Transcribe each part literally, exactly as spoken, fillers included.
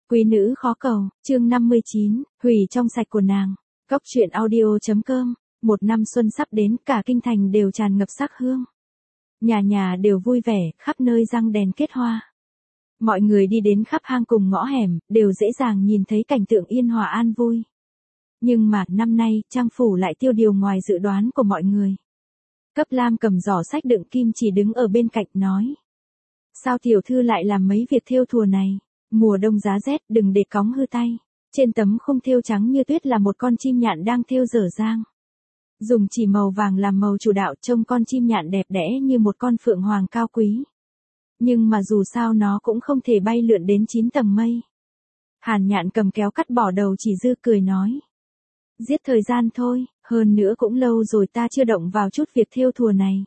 Quý nữ khó cầu, chương năm mươi chín, hủy trong sạch của nàng. Góc truyện audio.com, một năm xuân sắp đến, cả kinh thành đều tràn ngập sắc hương. Nhà nhà đều vui vẻ, khắp nơi răng đèn kết hoa. Mọi người đi đến khắp hang cùng ngõ hẻm, đều dễ dàng nhìn thấy cảnh tượng yên hòa an vui. Nhưng mà, năm nay, trang phủ lại tiêu điều ngoài dự đoán của mọi người. Cấp Lam cầm giỏ sách đựng kim chỉ đứng ở bên cạnh nói. Sao tiểu thư lại làm mấy việc thêu thùa này? Mùa đông giá rét, đừng để cóng hư tay. Trên tấm khung thêu trắng như tuyết là một con chim nhạn đang thêu dở dang. Dùng chỉ màu vàng làm màu chủ đạo, trông con chim nhạn đẹp đẽ như một con phượng hoàng cao quý. Nhưng mà dù sao nó cũng không thể bay lượn đến chín tầng mây. Hàn Nhạn cầm kéo cắt bỏ đầu chỉ dư cười nói. Giết thời gian thôi, hơn nữa cũng lâu rồi ta chưa động vào chút việc thêu thùa này.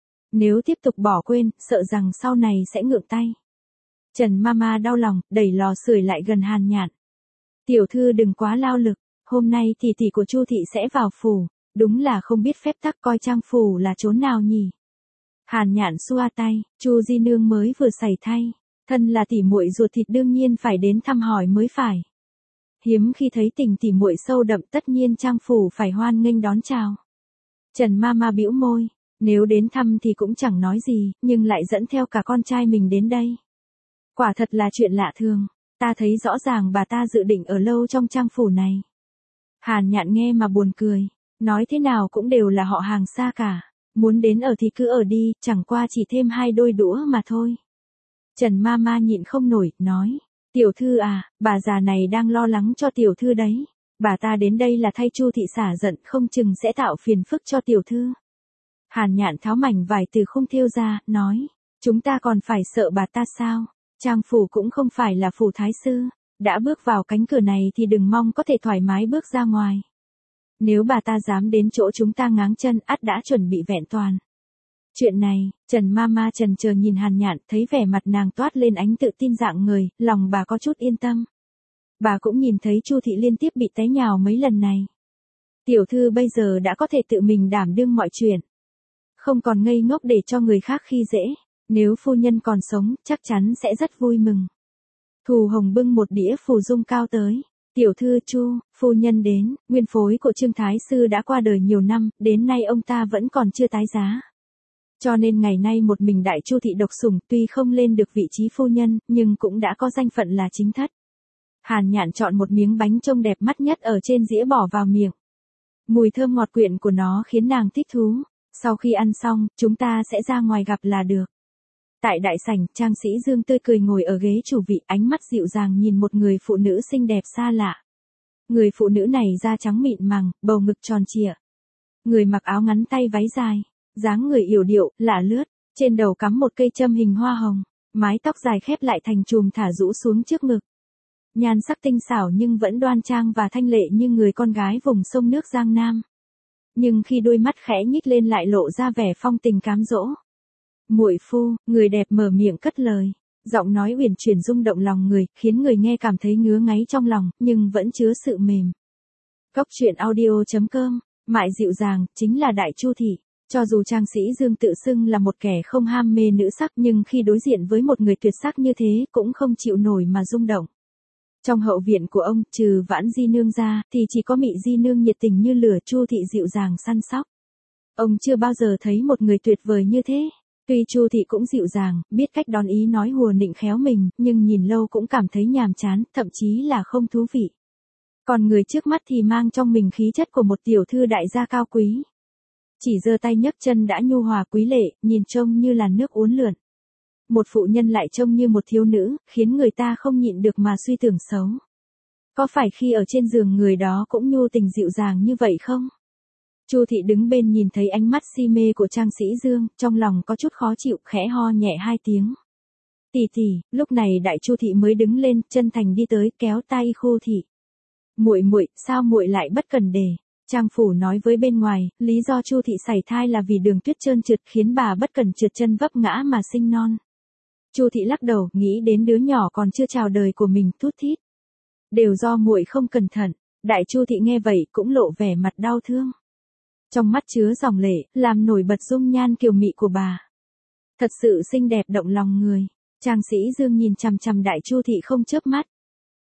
Nếu tiếp tục bỏ quên, sợ rằng sau này sẽ ngượng tay. Trần Mama đau lòng, đẩy lò sưởi lại gần Hàn Nhạn. Tiểu thư đừng quá lao lực, hôm nay tỷ tỷ của Chu thị sẽ vào phủ, đúng là không biết phép tắc, coi trang phủ là chốn nào nhỉ. Hàn Nhạn xua tay, Chu di nương mới vừa sảy thai, thân là tỷ muội ruột thịt đương nhiên phải đến thăm hỏi mới phải. Hiếm khi thấy tình tỷ muội sâu đậm, tất nhiên trang phủ phải hoan nghênh đón chào. Trần Mama bĩu môi, nếu đến thăm thì cũng chẳng nói gì, nhưng lại dẫn theo cả con trai mình đến đây. Quả thật là chuyện lạ thường, ta thấy rõ ràng bà ta dự định ở lâu trong trang phủ này. Hàn Nhạn nghe mà buồn cười, nói thế nào cũng đều là họ hàng xa cả, muốn đến ở thì cứ ở đi, chẳng qua chỉ thêm hai đôi đũa mà thôi. Trần Mama nhịn không nổi, nói, tiểu thư à, bà già này đang lo lắng cho tiểu thư đấy, bà ta đến đây là thay Chu thị xả giận, không chừng sẽ tạo phiền phức cho tiểu thư. Hàn Nhạn tháo mảnh vải từ khung thêu ra, nói, chúng ta còn phải sợ bà ta sao? Trang phủ cũng không phải là phủ thái sư, đã bước vào cánh cửa này thì đừng mong có thể thoải mái bước ra ngoài. Nếu bà ta dám đến chỗ chúng ta ngáng chân, ắt đã chuẩn bị vẹn toàn. Chuyện này, Trần Mama chần chờ nhìn Hàn Nhạn, thấy vẻ mặt nàng toát lên ánh tự tin dạng người, lòng bà có chút yên tâm. Bà cũng nhìn thấy Chu thị liên tiếp bị té nhào mấy lần này. Tiểu thư bây giờ đã có thể tự mình đảm đương mọi chuyện. Không còn ngây ngốc để cho người khác khi dễ. Nếu phu nhân còn sống, chắc chắn sẽ rất vui mừng. Thù Hồng bưng một đĩa phù dung cao tới. Tiểu thư Chu, phu nhân đến, nguyên phối của Trương Thái Sư đã qua đời nhiều năm, đến nay ông ta vẫn còn chưa tái giá. Cho nên ngày nay một mình đại Chu thị độc sủng, tuy không lên được vị trí phu nhân, nhưng cũng đã có danh phận là chính thất. Hàn Nhạn chọn một miếng bánh trông đẹp mắt nhất ở trên dĩa bỏ vào miệng. Mùi thơm ngọt quyện của nó khiến nàng thích thú. Sau khi ăn xong, chúng ta sẽ ra ngoài gặp là được. Tại đại sảnh, Trang Sĩ Dương tươi cười ngồi ở ghế chủ vị, ánh mắt dịu dàng nhìn một người phụ nữ xinh đẹp xa lạ. Người phụ nữ này da trắng mịn màng, bầu ngực tròn trịa. Người mặc áo ngắn tay váy dài, dáng người yểu điệu, lả lướt, trên đầu cắm một cây châm hình hoa hồng, mái tóc dài khép lại thành chùm thả rũ xuống trước ngực. Nhan sắc tinh xảo nhưng vẫn đoan trang và thanh lệ như người con gái vùng sông nước Giang Nam. Nhưng khi đôi mắt khẽ nhích lên lại lộ ra vẻ phong tình cám dỗ. Muội phu, người đẹp mở miệng cất lời, giọng nói uyển chuyển rung động lòng người, khiến người nghe cảm thấy ngứa ngáy trong lòng, nhưng vẫn chứa sự mềm. Góc truyện audio.com, mại dịu dàng, chính là đại Chu thị. Cho dù Trang Sĩ Dương tự xưng là một kẻ không ham mê nữ sắc, nhưng khi đối diện với một người tuyệt sắc như thế, cũng không chịu nổi mà rung động. Trong hậu viện của ông, trừ Vãn Di nương ra, thì chỉ có Mị Di nương nhiệt tình như lửa, Chu thị dịu dàng săn sóc. Ông chưa bao giờ thấy một người tuyệt vời như thế. Tuy Chu thị cũng dịu dàng, biết cách đón ý nói hùa nịnh khéo mình, nhưng nhìn lâu cũng cảm thấy nhàm chán, thậm chí là không thú vị. Còn người trước mắt thì mang trong mình khí chất của một tiểu thư đại gia cao quý. Chỉ giơ tay nhấc chân đã nhu hòa quý lệ, nhìn trông như là nước uốn lượn. Một phụ nhân lại trông như một thiếu nữ, khiến người ta không nhịn được mà suy tưởng xấu. Có phải khi ở trên giường người đó cũng nhu tình dịu dàng như vậy không? Chu thị đứng bên nhìn thấy ánh mắt si mê của Trang Sĩ Dương, trong lòng có chút khó chịu, khẽ ho nhẹ hai tiếng. Tỷ tỷ, lúc này đại Chu thị mới đứng lên, chân thành đi tới, kéo tay Khu thị. Muội muội, sao muội lại bất cần đề? Trang phủ nói với bên ngoài, lý do Chu thị sảy thai là vì đường tuyết trơn trượt khiến bà bất cần trượt chân vấp ngã mà sinh non. Chu thị lắc đầu, nghĩ đến đứa nhỏ còn chưa chào đời của mình, thút thít. Đều do muội không cẩn thận. Đại Chu thị nghe vậy cũng lộ vẻ mặt đau thương. Trong mắt chứa dòng lệ, làm nổi bật dung nhan kiều mị của bà. Thật sự xinh đẹp động lòng người. Trang Sĩ Dương nhìn chằm chằm đại Chu thị không chớp mắt.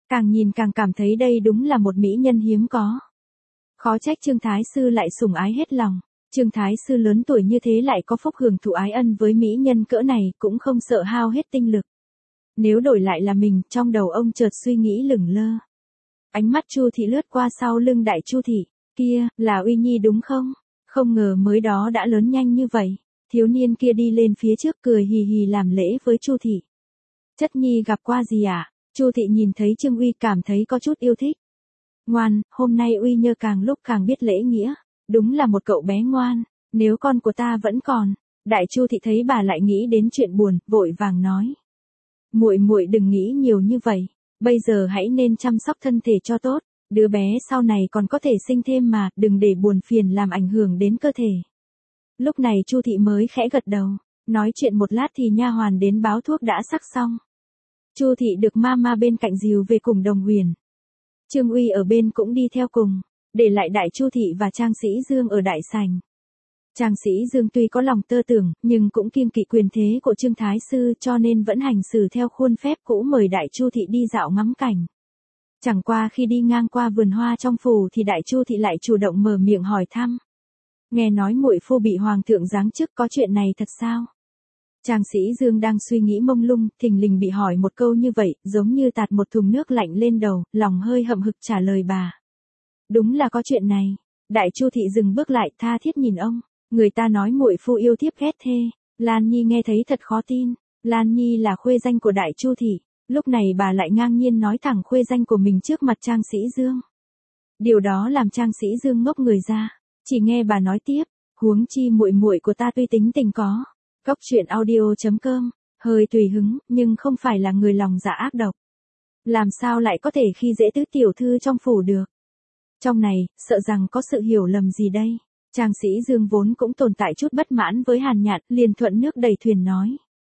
Càng nhìn càng cảm thấy đây đúng là một mỹ nhân hiếm có. Khó trách Trương Thái Sư lại sủng ái hết lòng. Trương Thái Sư lớn tuổi như thế lại có phúc hưởng thụ ái ân với mỹ nhân cỡ này, cũng không sợ hao hết tinh lực. Nếu đổi lại là mình, trong đầu ông chợt suy nghĩ lửng lơ. Ánh mắt Chu Thị lướt qua sau lưng Đại Chu Thị, kia, là Uy Nhi đúng không? Không ngờ mới đó đã lớn nhanh như vậy. Thiếu niên kia đi lên phía trước cười hì hì làm lễ với Chu Thị. Chất nhi gặp qua gì ạ? À? Chu Thị nhìn thấy Trương Uy cảm thấy có chút yêu thích. Ngoan, hôm nay Uy Nhơ càng lúc càng biết lễ nghĩa. Đúng là một cậu bé ngoan, nếu con của ta vẫn còn. Đại Chu Thị thấy bà lại nghĩ đến chuyện buồn, vội vàng nói. Muội muội đừng nghĩ nhiều như vậy, bây giờ hãy nên chăm sóc thân thể cho tốt, đứa bé sau này còn có thể sinh thêm mà, đừng để buồn phiền làm ảnh hưởng đến cơ thể. Lúc này Chu Thị mới khẽ gật đầu, nói chuyện một lát thì nha hoàn đến báo thuốc đã sắc xong. Chu Thị được mama bên cạnh dìu về cùng Đồng Huyền. Trương Uy ở bên cũng đi theo cùng, để lại Đại Chu Thị và Trang Sĩ Dương ở đại sảnh. Trang Sĩ Dương tuy có lòng tơ tưởng, nhưng cũng kiêng kỵ quyền thế của Trương Thái Sư cho nên vẫn hành xử theo khuôn phép cũ mời Đại Chu Thị đi dạo ngắm cảnh. Chẳng qua khi đi ngang qua vườn hoa trong phủ thì Đại Chu Thị lại chủ động mở miệng hỏi thăm. Nghe nói muội phu bị hoàng thượng giáng chức, có chuyện này thật sao? Trang Sĩ Dương đang suy nghĩ mông lung, thình lình bị hỏi một câu như vậy, giống như tạt một thùng nước lạnh lên đầu, lòng hơi hậm hực trả lời bà. Đúng là có chuyện này. Đại Chu Thị dừng bước lại, tha thiết nhìn ông. Người ta nói muội phu yêu thiếp ghét thê. Lan Nhi nghe thấy thật khó tin. Lan Nhi là khuê danh của Đại Chu Thị. Lúc này bà lại ngang nhiên nói thẳng khuê danh của mình trước mặt Trang Sĩ Dương. Điều đó làm Trang Sĩ Dương ngốc người ra. Chỉ nghe bà nói tiếp, huống chi muội muội của ta tuy tính tình có. Cốc truyện audio chấm com, hơi tùy hứng, nhưng không phải là người lòng dạ ác độc. Làm sao lại có thể khi dễ tứ tiểu thư trong phủ được? Trong này, sợ rằng có sự hiểu lầm gì đây? Trang Sĩ Dương vốn cũng tồn tại chút bất mãn với Hàn Nhạn, liền thuận nước đẩy thuyền nói.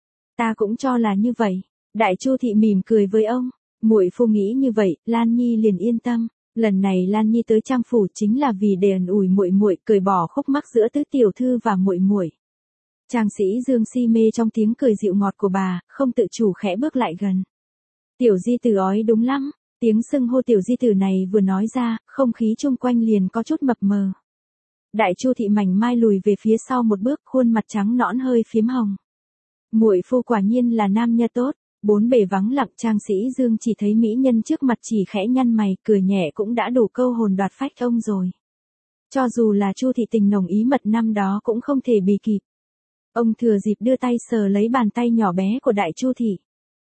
Ta cũng cho là như vậy. Đại Chu Thị mỉm cười với ông, muội phu nghĩ như vậy, Lan Nhi liền yên tâm. Lần này Lan Nhi tới Trang phủ chính là vì để ẩn ủi muội muội, cởi bỏ khúc mắc giữa tứ tiểu thư và muội muội. Trang Sĩ Dương si mê trong tiếng cười dịu ngọt của bà, không tự chủ khẽ bước lại gần. Tiểu di tử ói đúng lắm, tiếng xưng hô tiểu di tử này vừa nói ra, không khí chung quanh liền có chút mập mờ. Đại Chu Thị mảnh mai lùi về phía sau một bước, khuôn mặt trắng nõn hơi phím hồng. Muội phu quả nhiên là nam nha tốt. Bốn bề vắng lặng, Trang Sĩ Dương chỉ thấy mỹ nhân trước mặt chỉ khẽ nhăn mày, cười nhẹ cũng đã đủ câu hồn đoạt phách ông rồi. Cho dù là Chu Thị tình nồng ý mật năm đó cũng không thể bì kịp. Ông thừa dịp đưa tay sờ lấy bàn tay nhỏ bé của Đại Chu Thị.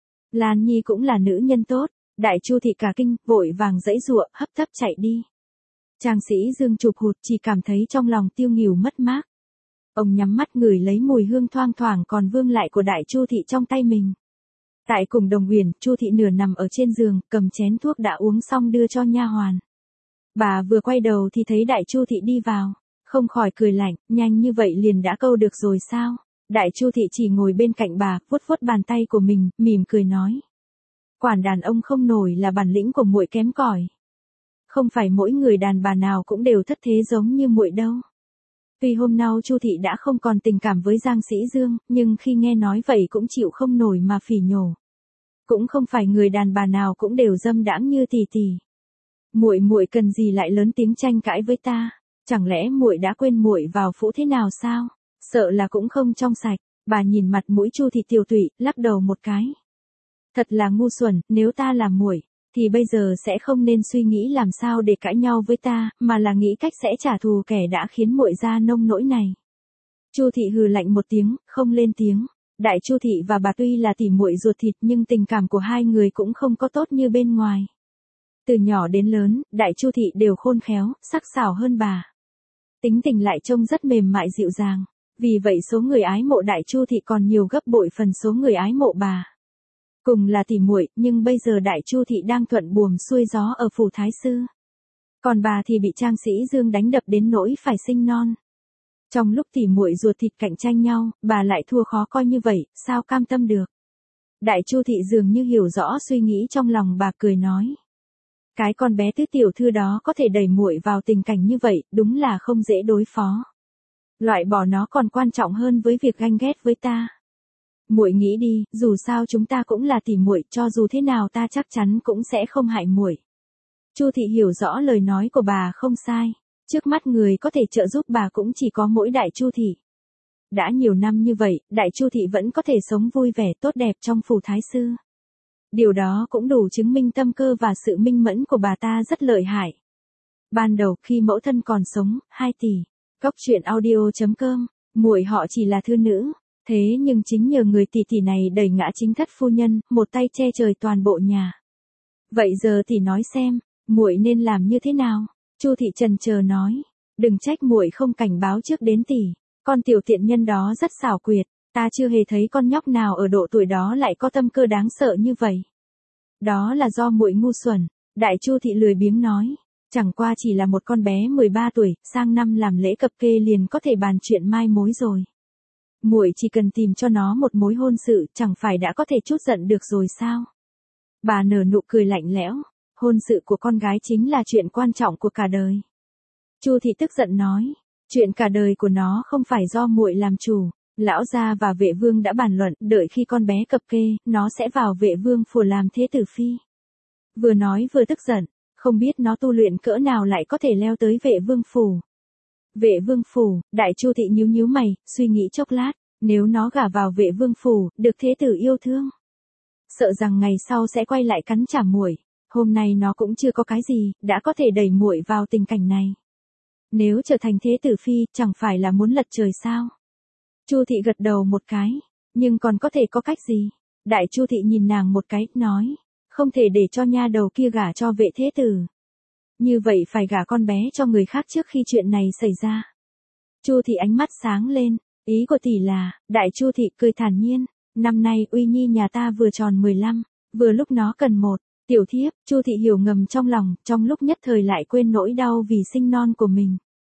Lan Nhi cũng là nữ nhân tốt. Đại Chu Thị cả kinh, vội vàng giãy giụa, hấp tấp chạy đi. Trang Sĩ Dương chụp hụt, chỉ cảm thấy trong lòng tiêu nghỉu mất mát. Ông nhắm mắt ngửi lấy mùi hương thoang thoảng còn vương lại của Đại Chu Thị trong tay mình. Tại cùng Đồng Huyền, Chu Thị nửa nằm ở trên giường, cầm chén thuốc đã uống xong đưa cho nha hoàn. Bà vừa quay đầu thì thấy Đại Chu Thị đi vào, không khỏi cười lạnh, nhanh như vậy liền đã câu được rồi sao? Đại Chu Thị chỉ ngồi bên cạnh bà, vuốt vuốt bàn tay của mình, mỉm cười nói. Quản đàn ông không nổi là bản lĩnh của muội kém cỏi. Không phải mỗi người đàn bà nào cũng đều thất thế giống như muội đâu. Tuy hôm nay Chu Thị đã không còn tình cảm với Giang Sĩ Dương, nhưng khi nghe nói vậy cũng chịu không nổi mà phỉ nhổ. Cũng không phải người đàn bà nào cũng đều dâm đãng như tỷ tỷ. Muội muội cần gì lại lớn tiếng tranh cãi với ta? Chẳng lẽ muội đã quên muội vào phủ thế nào sao? Sợ là cũng không trong sạch. Bà nhìn mặt mũi Chu Thị tiều tụy, lắc đầu một cái. Thật là ngu xuẩn, nếu ta là muội thì bây giờ sẽ không nên suy nghĩ làm sao để cãi nhau với ta, mà là nghĩ cách sẽ trả thù kẻ đã khiến muội ra nông nỗi này. Chu Thị hừ lạnh một tiếng, không lên tiếng. Đại Chu Thị và bà tuy là tỉ muội ruột thịt nhưng tình cảm của hai người cũng không có tốt như bên ngoài. Từ nhỏ đến lớn, Đại Chu Thị đều khôn khéo, sắc sảo hơn bà. Tính tình lại trông rất mềm mại dịu dàng. Vì vậy số người ái mộ Đại Chu Thị còn nhiều gấp bội phần số người ái mộ bà. Cùng là tỉ muội, nhưng bây giờ Đại Chu Thị đang thuận buồm xuôi gió ở phủ Thái Sư. Còn bà thì bị Trang Sĩ Dương đánh đập đến nỗi phải sinh non. Trong lúc tỉ muội ruột thịt cạnh tranh nhau, bà lại thua khó coi như vậy, sao cam tâm được. Đại Chu Thị dường như hiểu rõ suy nghĩ trong lòng bà, cười nói. Cái con bé tứ tiểu thư đó có thể đẩy muội vào tình cảnh như vậy, đúng là không dễ đối phó. Loại bỏ nó còn quan trọng hơn với việc ganh ghét với ta. Muội nghĩ đi, dù sao chúng ta cũng là tỉ muội, cho dù thế nào ta chắc chắn cũng sẽ không hại muội. Chu thị hiểu rõ lời nói của bà không sai. Trước mắt người có thể trợ giúp bà cũng chỉ có mỗi Đại Chu thị. Đã nhiều năm như vậy, Đại Chu thị vẫn có thể sống vui vẻ tốt đẹp trong phủ thái sư. Điều đó cũng đủ chứng minh tâm cơ và sự minh mẫn của bà ta rất lợi hại. Ban đầu khi mẫu thân còn sống, hai tỷ. Cóc truyện audio chấm com, muội họ chỉ là thư nữ, thế nhưng chính nhờ người tỷ tỷ này đẩy ngã chính thất phu nhân, một tay che trời toàn bộ nhà. Vậy giờ tỷ nói xem, muội nên làm như thế nào? Chu thị trần chờ nói, đừng trách muội không cảnh báo trước đến tỷ, con tiểu tiện nhân đó rất xảo quyệt, ta chưa hề thấy con nhóc nào ở độ tuổi đó lại có tâm cơ đáng sợ như vậy. Đó là do muội ngu xuẩn, Đại Chu thị lười biếng nói, chẳng qua chỉ là một con bé mười ba tuổi, sang năm làm lễ cập kê liền có thể bàn chuyện mai mối rồi. Muội chỉ cần tìm cho nó một mối hôn sự, chẳng phải đã có thể trút giận được rồi sao? Bà nở nụ cười lạnh lẽo, hôn sự của con gái chính là chuyện quan trọng của cả đời. Chu thị tức giận nói, chuyện cả đời của nó không phải do muội làm chủ, lão gia và vệ vương đã bàn luận, đợi khi con bé cập kê, nó sẽ vào vệ vương phủ làm thế tử phi. Vừa nói vừa tức giận, không biết nó tu luyện cỡ nào lại có thể leo tới vệ vương phủ. Vệ vương phủ, Đại Chu thị nhíu nhíu mày, suy nghĩ chốc lát, nếu nó gả vào vệ vương phủ, được thế tử yêu thương, sợ rằng ngày sau sẽ quay lại cắn trả muội. Hôm nay nó cũng chưa có cái gì, đã có thể đẩy muội vào tình cảnh này. Nếu trở thành thế tử phi, chẳng phải là muốn lật trời sao? Chu thị gật đầu một cái, nhưng còn có thể có cách gì? Đại Chu thị nhìn nàng một cái, nói, không thể để cho nha đầu kia gả cho vệ thế tử. Như vậy phải gả con bé cho người khác trước khi chuyện này xảy ra. Chu thị ánh mắt sáng lên, ý của tỷ là, Đại Chu thị cười thản nhiên, năm nay Uy Nhi nhà ta vừa tròn mười lăm, vừa lúc nó cần một tiểu thiếp. Chu thị hiểu ngầm trong lòng, trong lúc nhất thời lại quên nỗi đau vì sinh non của mình.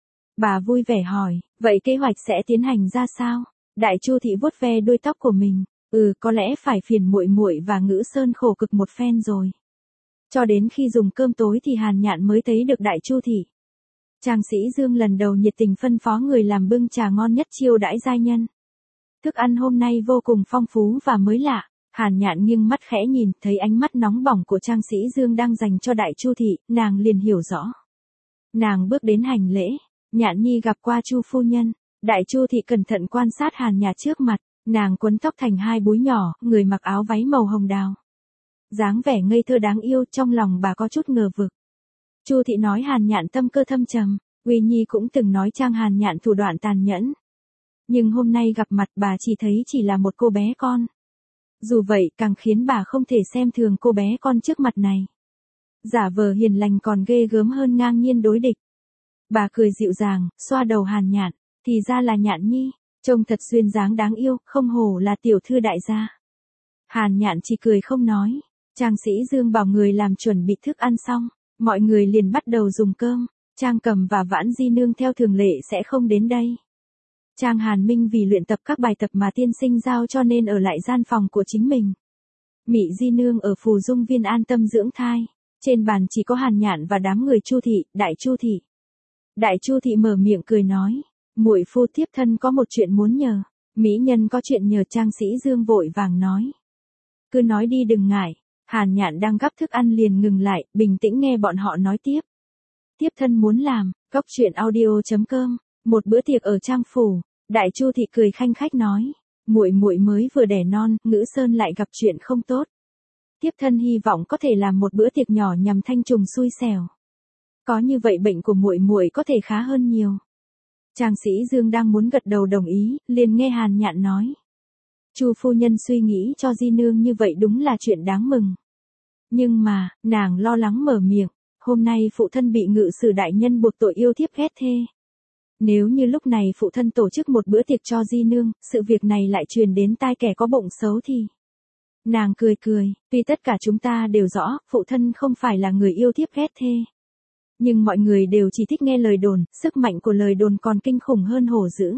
Bà vui vẻ hỏi, vậy kế hoạch sẽ tiến hành ra sao? Đại Chu thị vuốt ve đuôi tóc của mình, ừ, có lẽ phải phiền muội muội và Ngữ Sơn khổ cực một phen rồi. Cho đến khi dùng cơm tối thì Hàn Nhạn mới thấy được Đại Chu thị. Trang Sĩ Dương lần đầu nhiệt tình phân phó người làm bưng trà ngon nhất chiêu đãi giai nhân. Thức ăn hôm nay vô cùng phong phú và mới lạ. Hàn Nhạn nghiêng mắt khẽ nhìn, thấy ánh mắt nóng bỏng của Trang Sĩ Dương đang dành cho Đại Chu thị, nàng liền hiểu rõ. Nàng bước đến hành lễ, Nhạn Nhi gặp qua Chu phu nhân. Đại Chu thị cẩn thận quan sát Hàn Nhạn trước mặt, nàng quấn tóc thành hai búi nhỏ, người mặc áo váy màu hồng đào. Dáng vẻ ngây thơ đáng yêu, trong lòng bà có chút ngờ vực. Chu thị nói Hàn Nhạn tâm cơ thâm trầm, Uy Nhi cũng từng nói Trang Hàn Nhạn thủ đoạn tàn nhẫn. Nhưng hôm nay gặp mặt bà chỉ thấy chỉ là một cô bé con. Dù vậy càng khiến bà không thể xem thường cô bé con trước mặt này. Giả vờ hiền lành còn ghê gớm hơn ngang nhiên đối địch. Bà cười dịu dàng, xoa đầu Hàn Nhạn, thì ra là Nhạn Nhi, trông thật duyên dáng đáng yêu, không hổ là tiểu thư đại gia. Hàn Nhạn chỉ cười không nói. Trang Sĩ Dương bảo người làm chuẩn bị thức ăn xong, mọi người liền bắt đầu dùng cơm. Trang Cầm và Vãn Di Nương theo thường lệ sẽ không đến đây. Trang Hàn Minh vì luyện tập các bài tập mà tiên sinh giao cho nên ở lại gian phòng của chính mình. Mị Di Nương ở Phù Dung Viên an tâm dưỡng thai. Trên bàn chỉ có Hàn Nhạn và đám người Chu thị, Đại Chu thị. Đại Chu thị mở miệng cười nói, muội phu tiếp thân có một chuyện muốn nhờ. Mỹ nhân có chuyện nhờ. Trang Sĩ Dương vội vàng nói. Cứ nói đi đừng ngại. Hàn Nhạn đang gắp thức ăn liền ngừng lại, bình tĩnh nghe bọn họ nói tiếp. Tiếp thân muốn làm, cóc truyện audio chấm com, một bữa tiệc ở Trang phủ. Đại Chu thị cười khanh khách nói, muội muội mới vừa đẻ non, Ngữ Sơn lại gặp chuyện không tốt. Tiếp thân hy vọng có thể làm một bữa tiệc nhỏ nhằm thanh trùng xui xẻo. Có như vậy bệnh của muội muội có thể khá hơn nhiều. Trang Sĩ Dương đang muốn gật đầu đồng ý, liền nghe Hàn Nhạn nói. Chu phu nhân suy nghĩ cho Di Nương như vậy đúng là chuyện đáng mừng. Nhưng mà, nàng lo lắng mở miệng, hôm nay phụ thân bị Ngự sử đại nhân buộc tội yêu thiếp ghét thê. Nếu như lúc này phụ thân tổ chức một bữa tiệc cho Di Nương, sự việc này lại truyền đến tai kẻ có bụng xấu thì. Nàng cười cười, tuy tất cả chúng ta đều rõ, phụ thân không phải là người yêu thiếp ghét thê. Nhưng mọi người đều chỉ thích nghe lời đồn, sức mạnh của lời đồn còn kinh khủng hơn hổ dữ.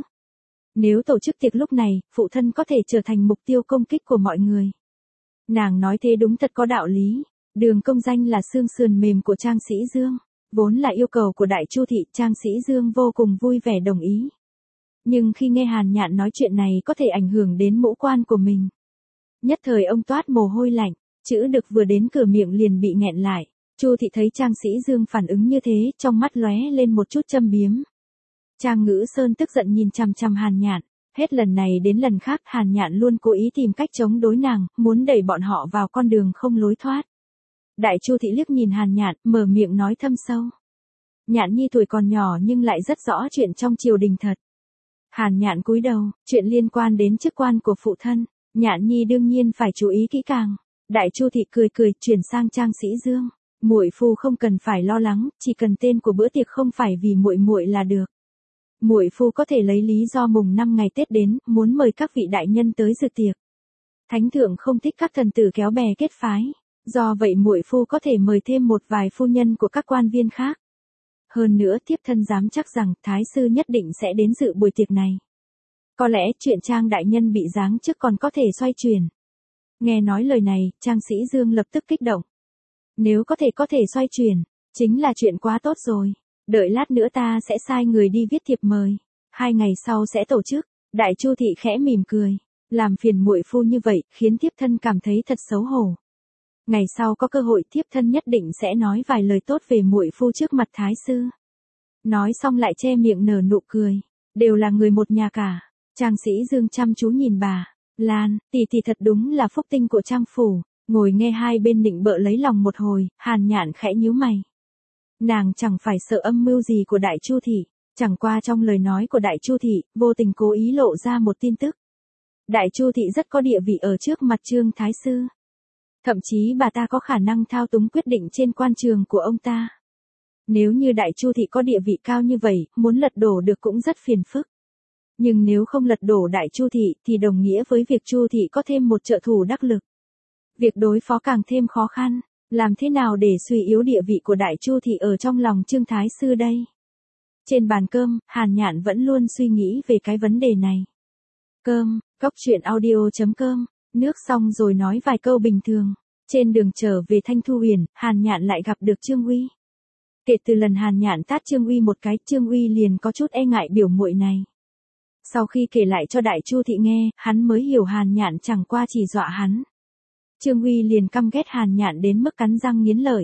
Nếu tổ chức tiệc lúc này, phụ thân có thể trở thành mục tiêu công kích của mọi người. Nàng nói thế đúng thật có đạo lý. Đường công danh là xương sườn mềm của Trang Sĩ Dương. Vốn là yêu cầu của Đại Chu thị, Trang Sĩ Dương vô cùng vui vẻ đồng ý. Nhưng khi nghe Hàn Nhạn nói chuyện này có thể ảnh hưởng đến mũ quan của mình. Nhất thời ông toát mồ hôi lạnh, chữ đực vừa đến cửa miệng liền bị nghẹn lại. Chu thị thấy Trang Sĩ Dương phản ứng như thế, trong mắt lóe lên một chút châm biếm. Trang Ngữ Sơn tức giận nhìn chằm chằm Hàn Nhạn, hết lần này đến lần khác Hàn Nhạn luôn cố ý tìm cách chống đối nàng, muốn đẩy bọn họ vào con đường không lối thoát. Đại Chu thị liếc nhìn Hàn Nhạn, mở miệng nói thâm sâu. Nhạn nhi tuổi còn nhỏ nhưng lại rất rõ chuyện trong triều đình thật. Hàn Nhạn cúi đầu, chuyện liên quan đến chức quan của phụ thân, Nhạn nhi đương nhiên phải chú ý kỹ càng. Đại Chu thị cười cười, chuyển sang Trang Sĩ Dương. Muội phu không cần phải lo lắng, chỉ cần tên của bữa tiệc không phải vì muội muội là được. Muội phu có thể lấy lý do mùng năm ngày Tết đến, muốn mời các vị đại nhân tới dự tiệc. Thánh thượng không thích các thần tử kéo bè kết phái, do vậy muội phu có thể mời thêm một vài phu nhân của các quan viên khác. Hơn nữa thiếp thân dám chắc rằng thái sư nhất định sẽ đến dự buổi tiệc này. Có lẽ chuyện Trang đại nhân bị giáng chức còn có thể xoay chuyển. Nghe nói lời này, Trang Sĩ Dương lập tức kích động. Nếu có thể có thể xoay chuyển, chính là chuyện quá tốt rồi. Đợi lát nữa ta sẽ sai người đi viết thiệp mời. Hai ngày sau sẽ tổ chức. Đại Chu thị khẽ mỉm cười. Làm phiền muội phu như vậy, khiến thiếp thân cảm thấy thật xấu hổ. Ngày sau có cơ hội thiếp thân nhất định sẽ nói vài lời tốt về muội phu trước mặt thái sư. Nói xong lại che miệng nở nụ cười. Đều là người một nhà cả. Trang Sĩ Dương chăm chú nhìn bà. Lan, tỷ tỷ thật đúng là phúc tinh của Trang phủ. Ngồi nghe hai bên nịnh bợ lấy lòng một hồi, Hàn Nhạn khẽ nhíu mày. Nàng chẳng phải sợ âm mưu gì của Đại Chu thị, chẳng qua trong lời nói của Đại Chu thị, vô tình cố ý lộ ra một tin tức. Đại Chu thị rất có địa vị ở trước mặt Trương Thái sư. Thậm chí bà ta có khả năng thao túng quyết định trên quan trường của ông ta. Nếu như Đại Chu thị có địa vị cao như vậy, muốn lật đổ được cũng rất phiền phức. Nhưng nếu không lật đổ Đại Chu thị thì đồng nghĩa với việc Chu thị có thêm một trợ thủ đắc lực. Việc đối phó càng thêm khó khăn, làm thế nào để suy yếu địa vị của Đại Chu thị ở trong lòng Trương Thái sư đây? Trên bàn cơm, Hàn Nhạn vẫn luôn suy nghĩ về cái vấn đề này. Cơm, cốc truyện audio chấm com, nước xong rồi nói vài câu bình thường. Trên đường trở về Thanh Thu Huyền, Hàn Nhạn lại gặp được Trương Uy. Kể từ lần Hàn Nhạn tát Trương Uy một cái, Trương Uy liền có chút e ngại biểu muội này. Sau khi kể lại cho Đại Chu thị nghe, hắn mới hiểu Hàn Nhạn chẳng qua chỉ dọa hắn. Trương Uy liền căm ghét Hàn Nhạn đến mức cắn răng nghiến lợi.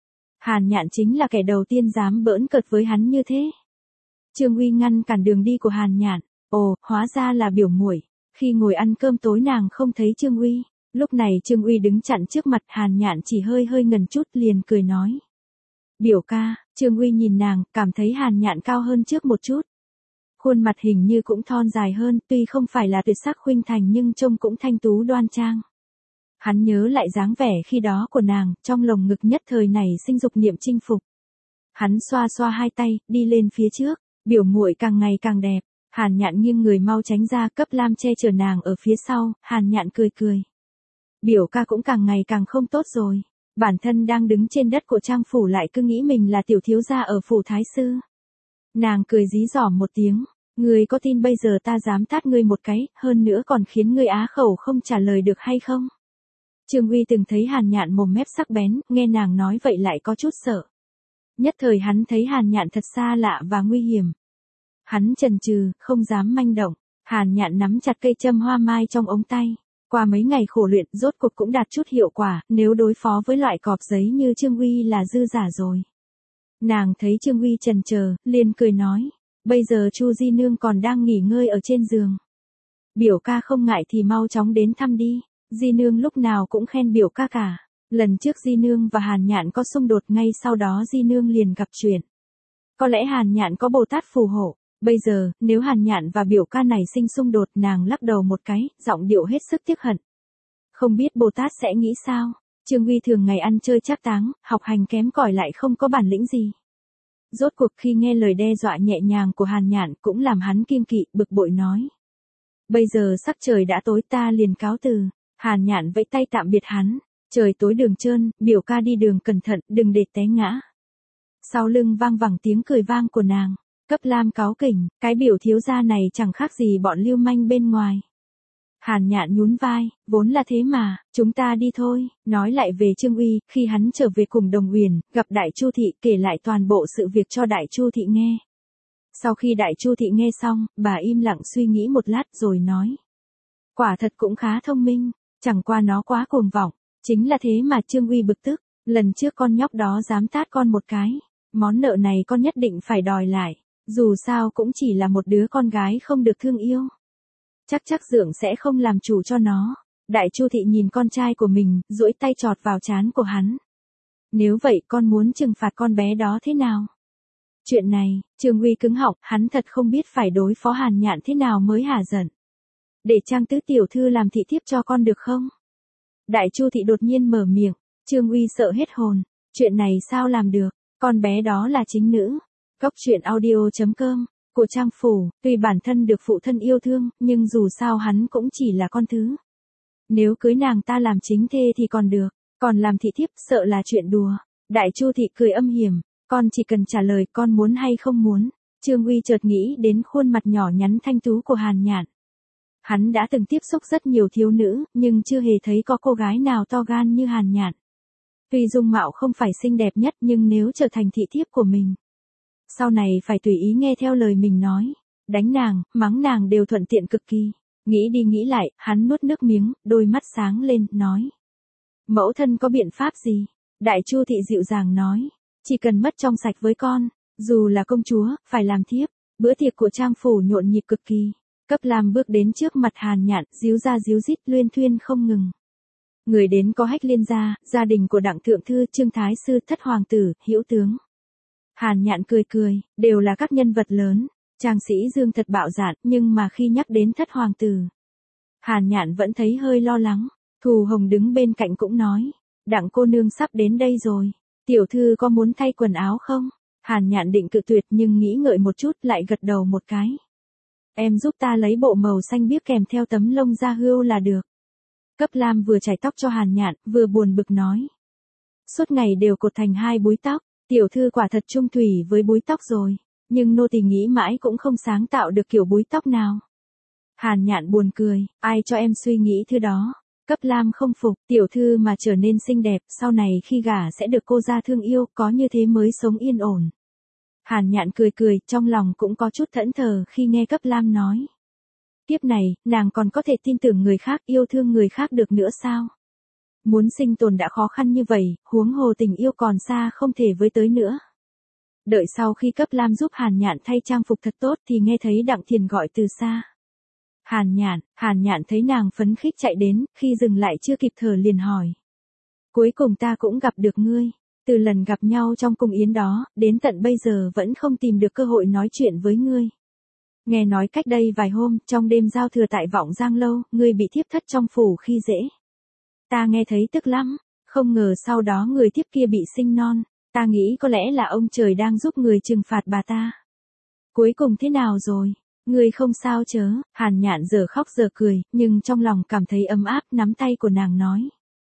Hàn Nhạn chính là kẻ đầu tiên dám bỡn cợt với hắn như thế. Trương Uy ngăn cản đường đi của Hàn Nhạn. Ồ, hóa ra là biểu muội. Khi ngồi ăn cơm tối nàng không thấy Trương Uy. Lúc này Trương Uy đứng chặn trước mặt Hàn Nhạn chỉ hơi hơi ngần chút liền cười nói. Biểu ca, Trương Uy nhìn nàng, cảm thấy Hàn Nhạn cao hơn trước một chút. Khuôn mặt hình như cũng thon dài hơn, tuy không phải là tuyệt sắc khuynh thành nhưng trông cũng thanh tú đoan trang. Hắn nhớ lại dáng vẻ khi đó của nàng, trong lồng ngực nhất thời này sinh dục niệm chinh phục. Hắn xoa xoa hai tay, đi lên phía trước, biểu muội càng ngày càng đẹp. Hàn Nhạn nghiêng người mau tránh ra, cấp lam che chở nàng ở phía sau, Hàn Nhạn cười cười. Biểu ca cũng càng ngày càng không tốt rồi. Bản thân đang đứng trên đất của Trang phủ lại cứ nghĩ mình là tiểu thiếu gia ở phủ thái sư. Nàng cười dí dỏm một tiếng. Ngươi có tin bây giờ ta dám tát ngươi một cái, hơn nữa còn khiến ngươi á khẩu không trả lời được hay không? Trương Uy từng thấy Hàn Nhạn mồm mép sắc bén, nghe nàng nói vậy lại có chút sợ. Nhất thời hắn thấy Hàn Nhạn thật xa lạ và nguy hiểm. Hắn chần chừ, không dám manh động. Hàn Nhạn nắm chặt cây châm hoa mai trong ống tay. Qua mấy ngày khổ luyện, rốt cuộc cũng đạt chút hiệu quả, nếu đối phó với loại cọp giấy như Trương Uy là dư giả rồi. Nàng thấy Trương Uy chần chờ, liền cười nói. Bây giờ Chu Di Nương còn đang nghỉ ngơi ở trên giường. Biểu ca không ngại thì mau chóng đến thăm đi. Di Nương lúc nào cũng khen biểu ca cả. Lần trước Di Nương và Hàn Nhạn có xung đột, ngay sau đó Di Nương liền gặp chuyện. Có lẽ Hàn Nhạn có Bồ Tát phù hộ. Bây giờ, nếu Hàn Nhạn và biểu ca này sinh xung đột, nàng lắc đầu một cái, giọng điệu hết sức tiếc hận. Không biết Bồ Tát sẽ nghĩ sao? Trương Uy thường ngày ăn chơi trác táng, học hành kém cỏi lại không có bản lĩnh gì. Rốt cuộc khi nghe lời đe dọa nhẹ nhàng của Hàn Nhạn cũng làm hắn kiêng kỵ, bực bội nói. Bây giờ sắc trời đã tối, ta liền cáo từ. Hàn Nhạn vẫy tay tạm biệt hắn. Trời tối đường trơn, biểu ca đi đường cẩn thận, đừng để té ngã. Sau lưng vang vẳng tiếng cười vang của nàng. Cấp lam cáu kỉnh, cái biểu thiếu gia này chẳng khác gì bọn lưu manh bên ngoài. Hàn Nhạn nhún vai, vốn là thế mà, chúng ta đi thôi. Nói lại về Trương Uy, khi hắn trở về cùng Đồng Uyển, gặp Đại Chu thị, kể lại toàn bộ sự việc cho Đại Chu thị nghe. Sau khi Đại Chu thị nghe xong, bà im lặng suy nghĩ một lát rồi nói. Quả thật cũng khá thông minh, chẳng qua nó quá cuồng vọng, chính là thế mà Trương Uy bực tức, lần trước con nhóc đó dám tát con một cái, món nợ này con nhất định phải đòi lại, dù sao cũng chỉ là một đứa con gái không được thương yêu. Chắc chắc Dượng sẽ không làm chủ cho nó. Đại Chu thị nhìn con trai của mình, duỗi tay chọt vào trán của hắn. Nếu vậy con muốn trừng phạt con bé đó thế nào? Chuyện này, Trương Uy cứng họng, hắn thật không biết phải đối phó Hàn Nhạn thế nào mới hả giận. Để Trang tứ tiểu thư làm thị thiếp cho con được không? Đại Chu thị đột nhiên mở miệng, Trương Uy sợ hết hồn, chuyện này sao làm được, con bé đó là chính nữ. Cốc truyện audio chấm com, của Trang Phủ, tuy bản thân được phụ thân yêu thương, nhưng dù sao hắn cũng chỉ là con thứ. Nếu cưới nàng ta làm chính thê thì còn được, còn làm thị thiếp sợ là chuyện đùa. Đại Chu thị cười âm hiểm, con chỉ cần trả lời con muốn hay không muốn. Trương Uy chợt nghĩ đến khuôn mặt nhỏ nhắn thanh tú của Hàn Nhạn. Hắn đã từng tiếp xúc rất nhiều thiếu nữ, nhưng chưa hề thấy có cô gái nào to gan như Hàn Nhạn. Tuy dung mạo không phải xinh đẹp nhất nhưng nếu trở thành thị thiếp của mình, sau này phải tùy ý nghe theo lời mình nói, đánh nàng, mắng nàng đều thuận tiện cực kỳ. Nghĩ đi nghĩ lại, hắn nuốt nước miếng, đôi mắt sáng lên, nói. Mẫu thân có biện pháp gì? Đại Chu thị dịu dàng nói. Chỉ cần mất trong sạch với con, dù là công chúa, phải làm thiếp. Bữa tiệc của Trang Phủ nhộn nhịp cực kỳ. Cấp Lam bước đến trước mặt Hàn Nhạn, díu ra díu dít luyên thuyên không ngừng. Người đến có Hách Liên gia, gia đình của Đặng Thượng Thư, Trương Thái Sư, Thất Hoàng tử, Hữu Tướng. Hàn Nhạn cười cười, đều là các nhân vật lớn. Trang Sĩ Dương thật bạo dạn, nhưng mà khi nhắc đến Thất Hoàng tử, Hàn Nhạn vẫn thấy hơi lo lắng. Thù Hồng đứng bên cạnh cũng nói, Đặng cô nương sắp đến đây rồi, tiểu thư có muốn thay quần áo không? Hàn Nhạn định cự tuyệt nhưng nghĩ ngợi một chút lại gật đầu một cái. Em giúp ta lấy bộ màu xanh biếc kèm theo tấm lông da hươu là được. Cấp Lam vừa chải tóc cho Hàn Nhạn, vừa buồn bực nói. Suốt ngày đều cột thành hai búi tóc, tiểu thư quả thật chung thủy với búi tóc rồi, nhưng nô tỳ nghĩ mãi cũng không sáng tạo được kiểu búi tóc nào. Hàn Nhạn buồn cười, ai cho em suy nghĩ thứ đó. Cấp Lam không phục, tiểu thư mà trở nên xinh đẹp, sau này khi gả sẽ được cô gia thương yêu, có như thế mới sống yên ổn. Hàn Nhạn cười cười, trong lòng cũng có chút thẫn thờ khi nghe Cấp Lam nói. Tiếp này, nàng còn có thể tin tưởng người khác, yêu thương người khác được nữa sao? Muốn sinh tồn đã khó khăn như vậy, huống hồ tình yêu còn xa không thể với tới nữa. Đợi sau khi Cấp Lam giúp Hàn Nhạn thay trang phục thật tốt thì nghe thấy Đặng Thiền gọi từ xa. Hàn Nhạn, Hàn Nhạn thấy nàng phấn khích chạy đến, khi dừng lại chưa kịp thở liền hỏi. Cuối cùng ta cũng gặp được ngươi, từ lần gặp nhau trong cung yến đó, đến tận bây giờ vẫn không tìm được cơ hội nói chuyện với ngươi. Nghe nói cách đây vài hôm, trong đêm giao thừa tại Vọng Giang Lâu, ngươi bị thiếp thất trong phủ khi dễ. Ta nghe thấy tức lắm, không ngờ sau đó người thiếp kia bị sinh non, ta nghĩ có lẽ là ông trời đang giúp người trừng phạt bà ta. Cuối cùng thế nào rồi? Ngươi không sao chớ? Hàn Nhạn giờ khóc giờ cười, nhưng trong lòng cảm thấy ấm áp, nắm tay của nàng nói.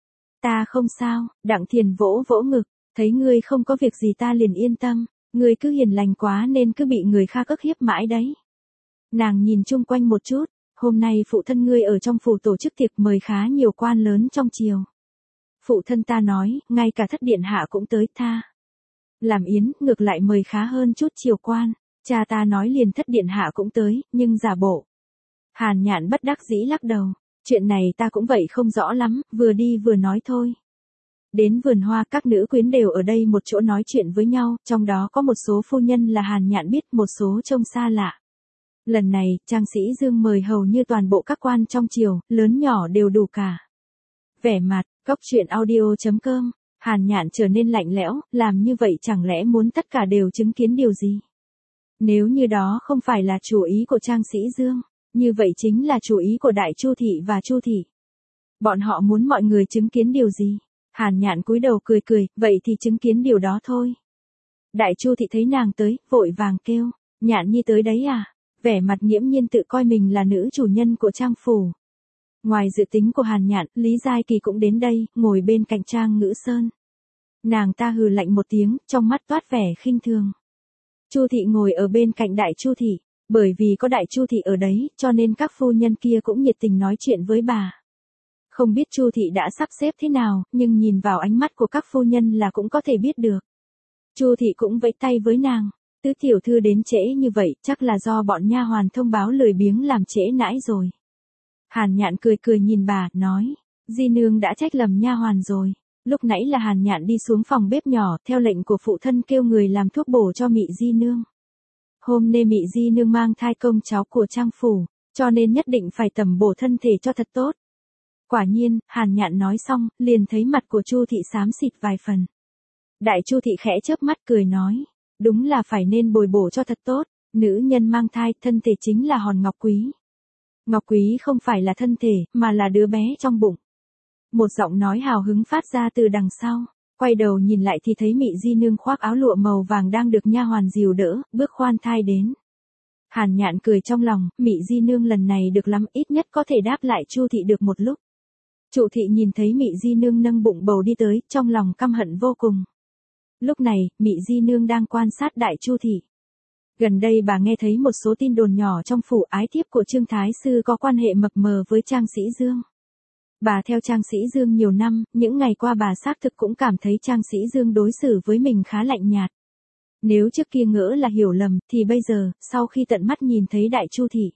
Ta không sao. Đặng Thiền vỗ vỗ ngực, thấy ngươi không có việc gì ta liền yên tâm, ngươi cứ hiền lành quá nên cứ bị người khác ức hiếp mãi đấy. Nàng nhìn chung quanh một chút, hôm nay phụ thân ngươi ở trong phủ tổ chức tiệc mời khá nhiều quan lớn trong triều. Phụ thân ta nói, ngay cả thất điện hạ cũng tới tha. Làm yến, ngược lại mời khá hơn chút triều quan. Cha ta nói liền thất điện hạ cũng tới, nhưng giả bộ. Hàn Nhạn bất đắc dĩ lắc đầu. Chuyện này ta cũng vậy không rõ lắm, vừa đi vừa nói thôi. Đến vườn hoa các nữ quyến đều ở đây một chỗ nói chuyện với nhau, trong đó có một số phu nhân là Hàn Nhạn biết, một số trông xa lạ. Lần này, Trang Sĩ Dương mời hầu như toàn bộ các quan trong triều, lớn nhỏ đều đủ cả. Vẻ mặt, cốc truyện audio chấm com, Hàn Nhạn trở nên lạnh lẽo, làm như vậy chẳng lẽ muốn tất cả đều chứng kiến điều gì? Nếu như đó không phải là chủ ý của Trang Sĩ Dương, như vậy chính là chủ ý của Đại Chu thị và Chu thị. Bọn họ muốn mọi người chứng kiến điều gì? Hàn Nhạn cúi đầu cười cười, vậy thì chứng kiến điều đó thôi. Đại Chu thị thấy nàng tới, vội vàng kêu, Nhạn nhi tới đấy à? Vẻ mặt nghiễm nhiên tự coi mình là nữ chủ nhân của Trang phủ. Ngoài dự tính của Hàn Nhạn, Lý Giai Kỳ cũng đến đây, ngồi bên cạnh Trang Ngữ Sơn. Nàng ta hừ lạnh một tiếng, trong mắt toát vẻ khinh thường. Chu thị ngồi ở bên cạnh Đại Chu thị, bởi vì có Đại Chu thị ở đấy, cho nên các phu nhân kia cũng nhiệt tình nói chuyện với bà. Không biết Chu thị đã sắp xếp thế nào, nhưng nhìn vào ánh mắt của các phu nhân là cũng có thể biết được. Chu thị cũng vẫy tay với nàng, Tứ tiểu thư đến trễ như vậy, chắc là do bọn nha hoàn thông báo lười biếng làm trễ nãi rồi. Hàn Nhạn cười cười nhìn bà, nói, di nương đã trách lầm nha hoàn rồi. Lúc nãy là Hàn Nhạn đi xuống phòng bếp nhỏ, theo lệnh của phụ thân kêu người làm thuốc bổ cho Mị di nương. Hôm nay Mị di nương mang thai công cháu của Trang phủ, cho nên nhất định phải tẩm bổ thân thể cho thật tốt. Quả nhiên, Hàn Nhạn nói xong, liền thấy mặt của Chu thị xám xịt vài phần. Đại Chu thị khẽ chớp mắt cười nói, đúng là phải nên bồi bổ cho thật tốt, nữ nhân mang thai, thân thể chính là hòn ngọc quý. Ngọc quý không phải là thân thể, mà là đứa bé trong bụng. Một giọng nói hào hứng phát ra từ đằng sau, quay đầu nhìn lại thì thấy Mị di nương khoác áo lụa màu vàng đang được nha hoàn dìu đỡ, bước khoan thai đến. Hàn Nhạn cười trong lòng, Mị di nương lần này được lắm, ít nhất có thể đáp lại Chu thị được một lúc. Chu thị nhìn thấy Mị di nương nâng bụng bầu đi tới, trong lòng căm hận vô cùng. Lúc này, Mị di nương đang quan sát Đại Chu thị. Gần đây bà nghe thấy một số tin đồn nhỏ trong phủ, ái thiếp của Trương Thái Sư có quan hệ mập mờ với Trang Sĩ Dương. Bà theo Trang Sĩ Dương nhiều năm, những ngày qua bà xác thực cũng cảm thấy Trang Sĩ Dương đối xử với mình khá lạnh nhạt. Nếu trước kia ngỡ là hiểu lầm, thì bây giờ, sau khi tận mắt nhìn thấy Đại Chu thị,